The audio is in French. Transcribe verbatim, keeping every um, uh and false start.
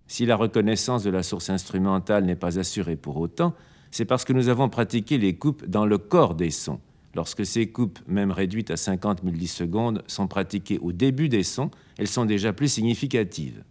Si la reconnaissance de la source instrumentale n'est pas assurée pour autant, c'est parce que nous avons pratiqué les coupes dans le corps des sons. Lorsque ces coupes, même réduites à cinquante millisecondes, sont pratiquées au début des sons, elles sont déjà plus significatives.